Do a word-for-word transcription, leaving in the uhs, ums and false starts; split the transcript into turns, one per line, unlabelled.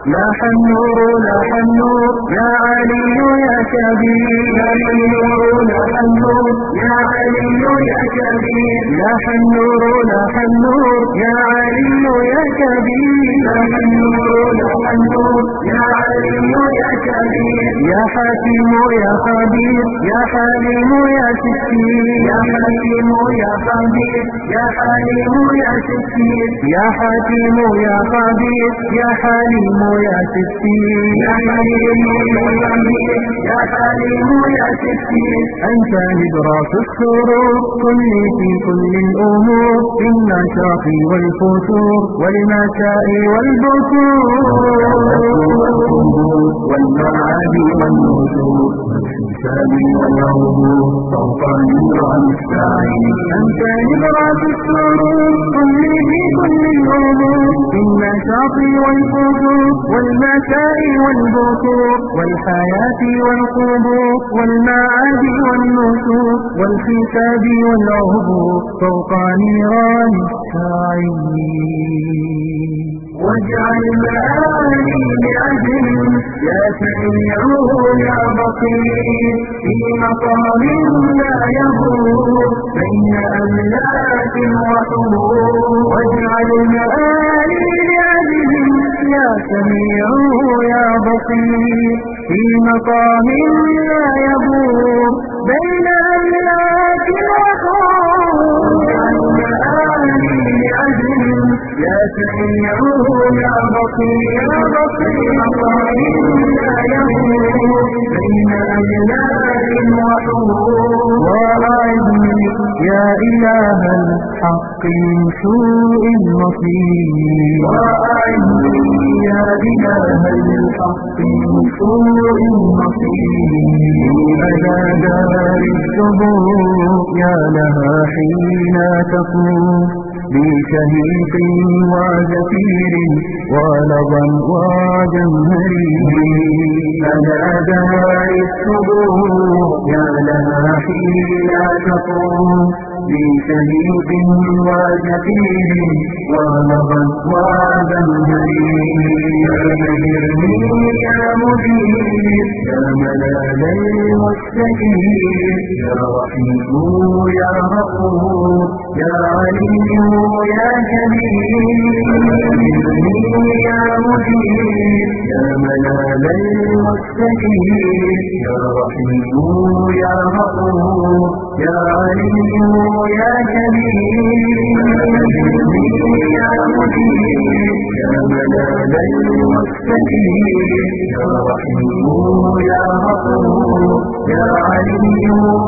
لاح النور لاح النور يا علي يا كبير، لاح النور لاح النور يا علي يا كبير، لاح النور لاح النور يا علي يا كبير، لاح النور لاح النور يا علي يا كبير، يا حكيم يا خبير يا حليم يا ستير، يا حكيم يا خبير يا حليم يا ستير، يا حكيم يا خبير يا حليم يا ستير، يا حليم يا خبير يا حليم يا ستير، أنت نبراس السرور كل في كل الأمور، بالنشاط والفتور والمساء والبكور والمعاد والنشور والحساب والعبور سلطان المستعين، أنت نبراس السرور كل في كل الأمور، بالنشاط والفتور والمساء والبكور والحياة والقبور والمعاد والنشور والحساب والعبور فوق نيران السعيين. واجعل مآلي لأجل يا سميع يا بصير في مقام لا يبور بين أملاك وحور، واجعل مآلي لأجل يا سميع يا بصير في مقام لا يبور بين أملاك وحور، واجعل مآلي لأجل يا سميع يا بصير يا بصير مقام لا يبور بين أملاك وحور، وأعذني يا إله الحق من سوء المصير، وأعذني يا إله الحق من سوء المصير، أنا دار الثبور يا لها حين تقوم بشهيق وزفير ولظى وجمهرير، أنا دار الثبور يا لها حين تقوم بشهيق وزفير ولظى وجمهرير، أبهرني يا مدير يا ملاذ المستجير، يا رحيم يا غفور يا عليم يا كبير، أبهرني يا مدير يا ملاذ المستجير، يا رحيم يا غفور يا عليم يا كبير، أبهرني يا مدير يا ملاذ المستجير، يا رحيم يا غفور يا عليم